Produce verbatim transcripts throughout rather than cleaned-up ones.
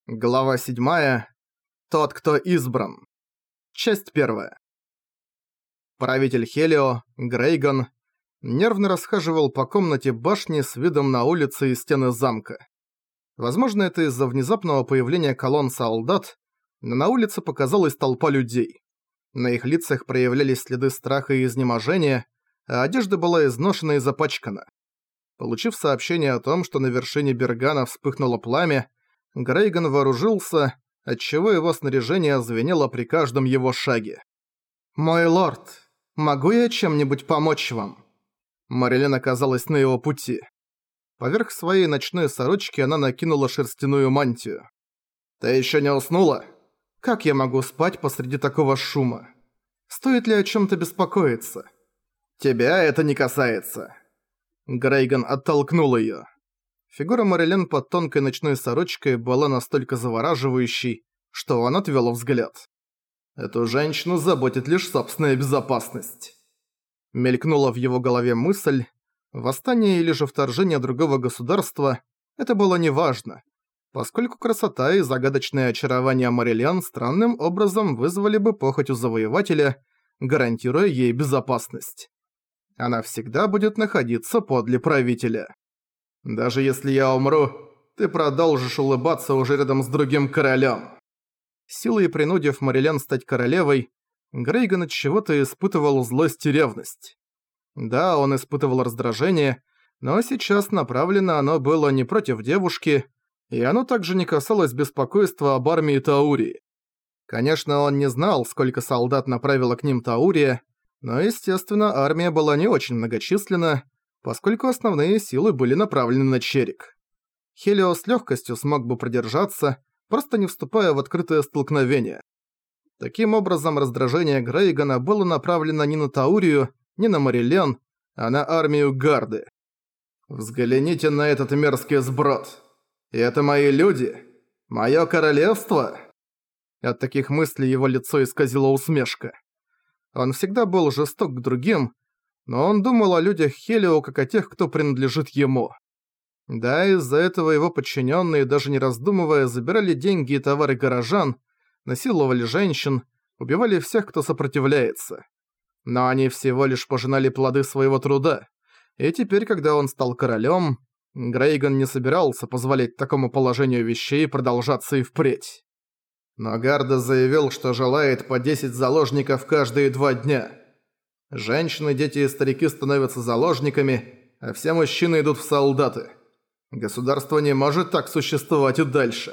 Глава седьмая. Тот, кто избран. Часть первая. Правитель Хелио, Грейган, нервно расхаживал по комнате башни с видом на улицы и стены замка. Возможно, это из-за внезапного появления колонн солдат, но на улице показалась толпа людей. На их лицах проявлялись следы страха и изнеможения, а одежда была изношена и запачкана. Получив сообщение о том, что на вершине Бергана вспыхнуло пламя, Грейган вооружился, отчего его снаряжение звенело при каждом его шаге. «Мой лорд, могу я чем-нибудь помочь вам?» Марилен оказалась на его пути. Поверх своей ночной сорочки она накинула шерстяную мантию. «Ты ещё не уснула? Как я могу спать посреди такого шума? Стоит ли о чём-то беспокоиться?» «Тебя это не касается». Грейган оттолкнул её. Фигура Марилен под тонкой ночной сорочкой была настолько завораживающей, что он отвёл взгляд. «Эту женщину заботит лишь собственная безопасность». Мелькнула в его голове мысль, восстание или же вторжение другого государства – это было неважно, поскольку красота и загадочное очарование Марилен странным образом вызвали бы похоть у завоевателя, гарантируя ей безопасность. Она всегда будет находиться подле правителя. «Даже если я умру, ты продолжишь улыбаться уже рядом с другим королем». Силой принудив Марилен стать королевой, Грейган от чего-то испытывал злость и ревность. Да, он испытывал раздражение, но сейчас направлено оно было не против девушки, и оно также не касалось беспокойства об армии Таурии. Конечно, он не знал, сколько солдат направила к ним Таурия, но, естественно, армия была не очень многочисленна, поскольку основные силы были направлены на Черик. Хелио с легкостью смог бы продержаться, просто не вступая в открытое столкновение. Таким образом, раздражение Грейгана было направлено не на Таурию, не на Марилен, а на армию Гарды. «Взгляните на этот мерзкий сброд. И это мои люди? Моё королевство?» От таких мыслей его лицо исказило усмешка. Он всегда был жесток к другим, но он думал о людях Хелио как о тех, кто принадлежит ему. Да, из-за этого его подчиненные, даже не раздумывая, забирали деньги и товары горожан, насиловали женщин, убивали всех, кто сопротивляется. Но они всего лишь пожинали плоды своего труда, и теперь, когда он стал королем, Грейган не собирался позволять такому положению вещей продолжаться и впредь. Но Гарда заявил, что желает по десять заложников каждые два дня. Женщины, дети и старики становятся заложниками, а все мужчины идут в солдаты. Государство не может так существовать и дальше.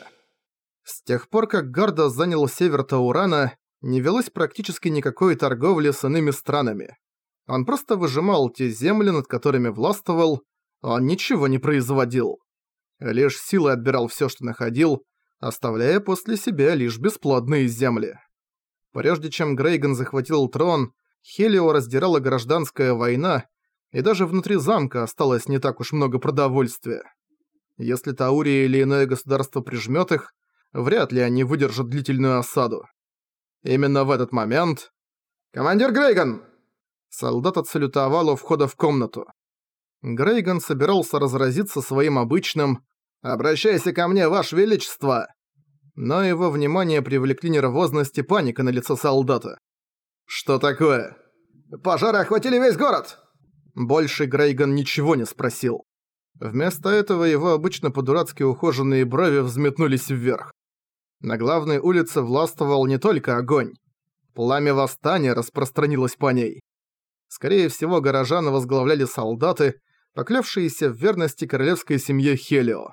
С тех пор, как Гарда занял север Таурана, не велось практически никакой торговли с иными странами. Он просто выжимал те земли, над которыми властвовал, он ничего не производил. Лишь силой отбирал все, что находил, оставляя после себя лишь бесплодные земли. Прежде чем Грейган захватил трон, Хелио раздирала гражданская война, и даже внутри замка осталось не так уж много продовольствия. Если Таурия или иное государство прижмёт их, вряд ли они выдержат длительную осаду. Именно в этот момент... «Командир Грейган!» Солдат отсалютовал у входа в комнату. Грейган собирался разразиться своим обычным «Обращайся ко мне, Ваше Величество!» Но его внимание привлекли нервозность и паника на лице солдата. «Что такое?» «Пожары охватили весь город!» Больше Грейган ничего не спросил. Вместо этого его обычно по-дурацки ухоженные брови взметнулись вверх. На главной улице властвовал не только огонь. Пламя восстания распространилось по ней. Скорее всего, горожан возглавляли солдаты, поклявшиеся в верности королевской семье Хелио.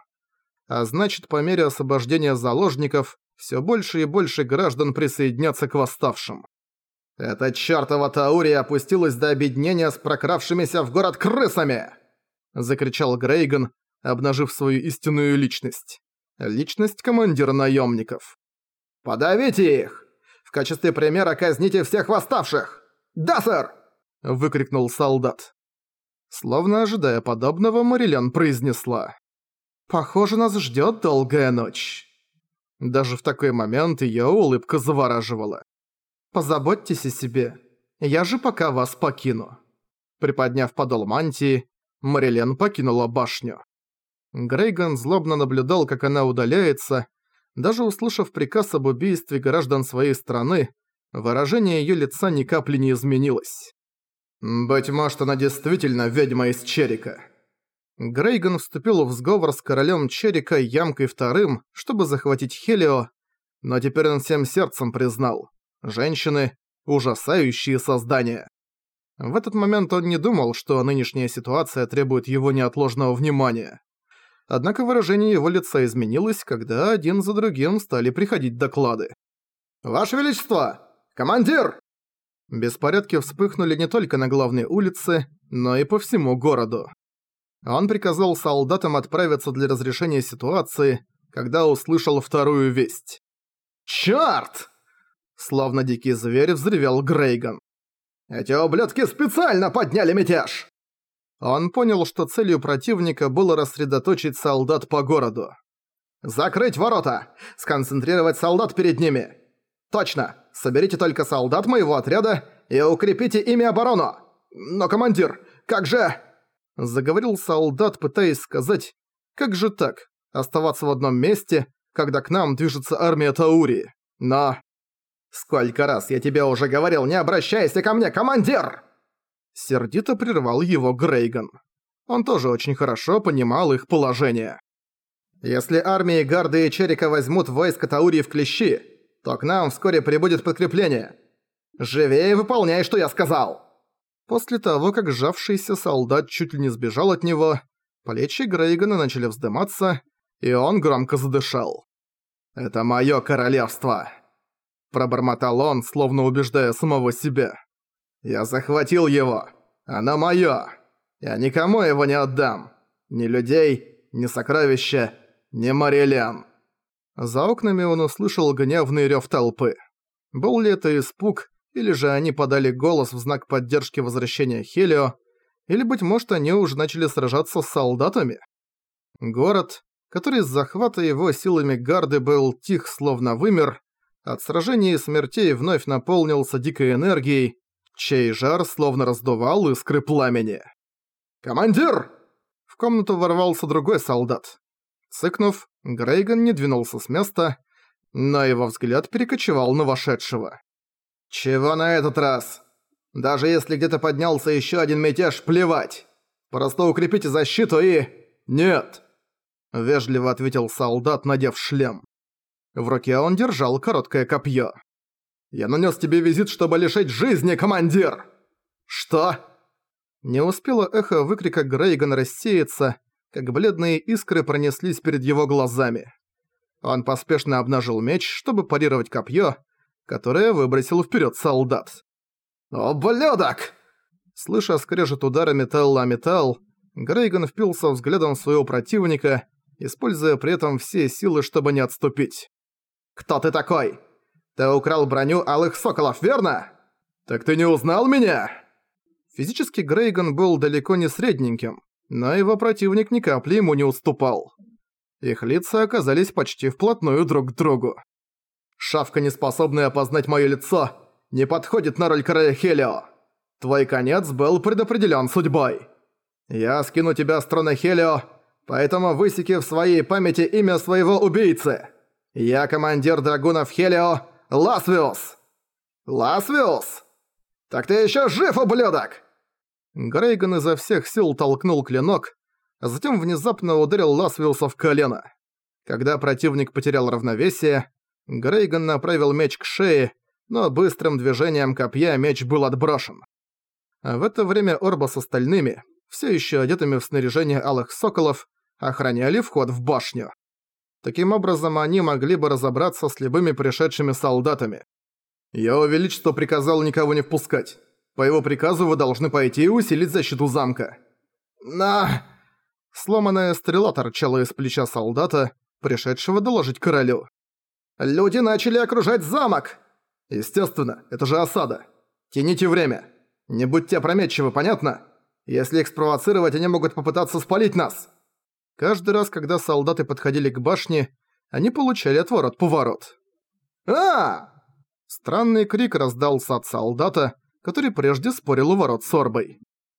А значит, по мере освобождения заложников, все больше и больше граждан присоединятся к восставшим. «Эта чёртова Таурия опустилась до объединения с прокравшимися в город крысами!» — закричал Грейган, обнажив свою истинную личность. Личность командира наемников. «Подавите их! В качестве примера казните всех восставших! Да, сэр!» — выкрикнул солдат. Словно ожидая подобного, Марилен произнесла: «Похоже, нас ждёт долгая ночь». Даже в такой момент её улыбка завораживала. «Позаботьтесь о себе, я же пока вас покину». Приподняв подол мантии, Марилен покинула башню. Грейган злобно наблюдал, как она удаляется, Даже услышав приказ об убийстве граждан своей страны, выражение её лица ни капли не изменилось. «Быть может, она действительно ведьма из Черика». Грейган вступил в сговор с королем Черика Ямкой вторым, чтобы захватить Хелио, но теперь он всем сердцем признал – женщины – ужасающие создания. В этот момент он не думал, что нынешняя ситуация требует его неотложного внимания. Однако выражение его лица изменилось, когда один за другим стали приходить доклады. «Ваше Величество! Командир!» Беспорядки вспыхнули не только на главной улице, но и по всему городу. Он приказал солдатам отправиться для разрешения ситуации, когда услышал вторую весть. «Чёрт!» Словно дикий зверь взревел Грейган. «Эти ублюдки специально подняли мятеж!» Он понял, что целью противника было рассредоточить солдат по городу. «Закрыть ворота! Сконцентрировать солдат перед ними! Точно! Соберите только солдат моего отряда и укрепите ими оборону! Но, командир, как же...» Заговорил солдат, пытаясь сказать, как же так, оставаться в одном месте, когда к нам движется армия Таурии. Но... «Сколько раз я тебе уже говорил, не обращайся ко мне, командир!» Сердито прервал его Грейган. Он тоже очень хорошо понимал их положение. «Если армии Гарды и Черика возьмут войско Таурии в клещи, то к нам вскоре прибудет подкрепление. Живее выполняй, что я сказал!» После того, как сжавшийся солдат чуть ли не сбежал от него, плечи Грейгана начали вздыматься, и он громко задышал. «Это моё королевство!» Пробормотал он, словно убеждая самого себя. «Я захватил его! Оно моё! Я никому его не отдам! Ни людей, ни сокровища, ни Мариэлен!» За окнами он услышал гневный рёв толпы. Был ли это испуг, или же они подали голос в знак поддержки возвращения Хелио, или, быть может, они уже начали сражаться с солдатами? Город, который с захвата его силами Гарды был тих, словно вымер, от сражений и смертей вновь наполнился дикой энергией, чей жар словно раздувал искры пламени. «Командир!» В комнату ворвался другой солдат. Цыкнув, Грейган не двинулся с места, но его взгляд перекочевал на вошедшего. «Чего на этот раз? Даже если где-то поднялся еще один мятеж, плевать! Просто укрепите защиту и... Нет!» Вежливо ответил солдат, надев шлем. В руке он держал короткое копье. «Я нанес тебе визит, чтобы лишить жизни, командир!» «Что?» Не успело эхо выкрика Грейгана рассеяться, как бледные искры пронеслись перед его глазами. Он поспешно обнажил меч, чтобы парировать копье, которое выбросил вперед солдат. «Ублюдок!» Слыша скрежет удара металла о металл, Грейган впился взглядом в своего противника, используя при этом все силы, чтобы не отступить. «Кто ты такой? Ты украл броню Алых Соколов, верно? Так ты не узнал меня?» Физически Грейган был далеко не средненьким, но его противник ни капли ему не уступал. Их лица оказались почти вплотную друг к другу. «Шавка, не способная опознать моё лицо, не подходит на роль короля Хелио. Твой конец был предопределён судьбой. Я скину тебя с трона Хелио, поэтому высеки в своей памяти имя своего убийцы. Я командир драгунов Хелио, Ласвиус!» «Ласвиус? Так ты ещё жив, ублюдок!» Грейган изо всех сил толкнул клинок, а затем внезапно ударил Ласвиуса в колено. Когда противник потерял равновесие, Грейган направил меч к шее, но быстрым движением копья меч был отброшен. А в это время Орба с остальными, все еще одетыми в снаряжение Алых Соколов, охраняли вход в башню. Таким образом, они могли бы разобраться с любыми пришедшими солдатами. «Его Величество приказал никого не впускать. По его приказу вы должны пойти и усилить защиту замка». «На...» Сломанная стрела торчала из плеча солдата, пришедшего доложить королю. «Люди начали окружать замок!» «Естественно, это же осада. Тяните время. Не будьте опрометчивы, понятно? Если их спровоцировать, они могут попытаться спалить нас». Каждый раз, когда солдаты подходили к башне, они получали отворот-поворот. «А!» Странный крик раздался от солдата, который прежде спорил у ворот с Орбой.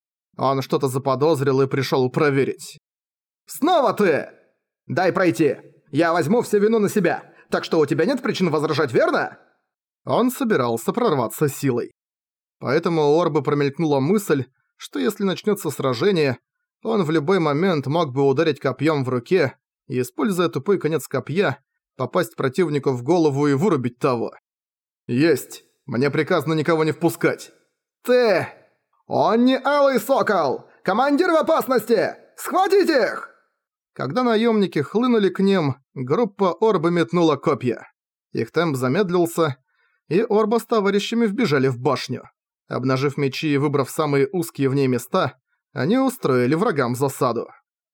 Он что-то заподозрил и пришёл проверить. «Снова ты! Дай пройти! Я возьму всю вину на себя! так что у тебя нет причин возражать, верно?» Он собирался прорваться силой. Поэтому у Орбы промелькнула мысль, что если начнется сражение, он в любой момент мог бы ударить копьем в руке и, используя тупой конец копья, попасть противнику в голову и вырубить того. «Есть! Мне приказано никого не впускать!» «Ты! Он не Алый Сокол! Командир в опасности! Схватить их!» Когда наемники хлынули к ним, группа Орбы метнула копья. Их темп замедлился, и Орба с товарищами вбежали в башню. Обнажив мечи и выбрав самые узкие в ней места, они устроили врагам засаду.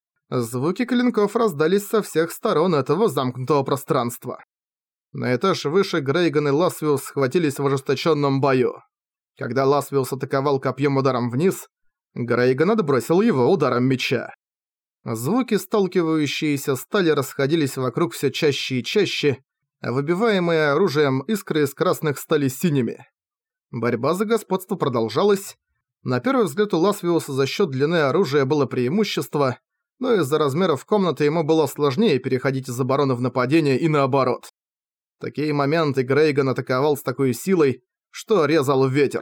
Звуки клинков раздались со всех сторон этого замкнутого пространства. На этаж выше Грейган и Ласвиус схватились в ожесточенном бою. Когда Ласвиус атаковал копьем ударом вниз, Грейган отбросил его ударом меча. Звуки сталкивающиеся стали расходились вокруг все чаще и чаще, а выбиваемые оружием искры из красных стали синими. Борьба за господство продолжалась. На первый взгляд у Ласвиуса за счет длины оружия было преимущество, но из-за размеров комнаты ему было сложнее переходить из обороны в нападение и наоборот. В такие моменты Грейган атаковал с такой силой, что резал ветер.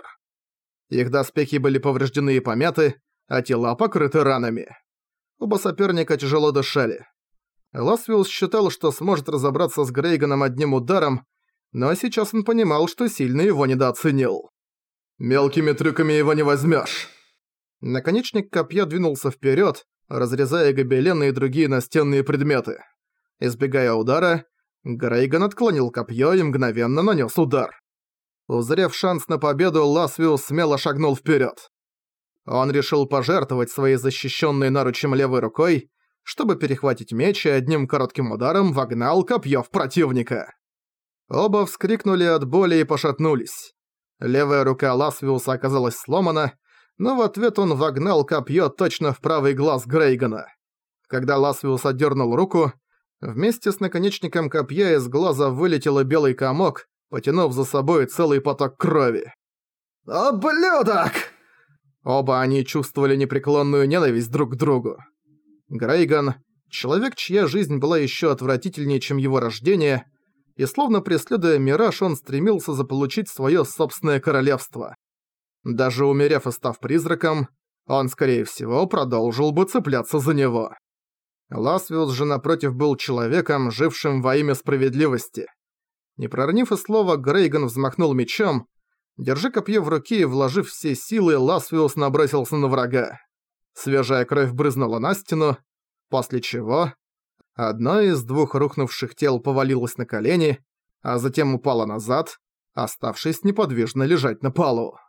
Их доспехи были повреждены и помяты, а тела покрыты ранами. Оба соперника тяжело дышали. Ласвиус считал, что сможет разобраться с Грейганом одним ударом, но сейчас он понимал, что сильно его недооценил. «Мелкими трюками его не возьмешь. Наконечник копья двинулся вперед, разрезая гобелены и другие настенные предметы. Избегая удара, Грейган отклонил копье и мгновенно нанес удар. Узрев шанс на победу, Ласвиус смело шагнул вперед. Он решил пожертвовать своей защищенной наручем левой рукой, чтобы перехватить меч и одним коротким ударом вогнал копье в противника. Оба вскрикнули от боли и пошатнулись. Левая рука Ласвиуса оказалась сломана, но в ответ он вогнал копье точно в правый глаз Грейгана. Когда Ласвиус отдернул руку, вместе с наконечником копья из глаза вылетел белый комок, потянув за собой целый поток крови. «Ублюдок!» Оба они чувствовали непреклонную ненависть друг к другу. Грейган — человек, чья жизнь была еще отвратительнее, чем его рождение, и словно преследуя мираж, он стремился заполучить свое собственное королевство. Даже умерев и став призраком, он, скорее всего, продолжил бы цепляться за него. Ласвиус же, напротив, был человеком, жившим во имя справедливости. Не проронив и слова, Грейган взмахнул мечом. Держа копье в руке и вложив все силы, Ласвиус набросился на врага. Свежая кровь брызнула на стену, после чего одно из двух рухнувших тел повалилось на колени, а затем упало назад, оставшись неподвижно лежать на полу.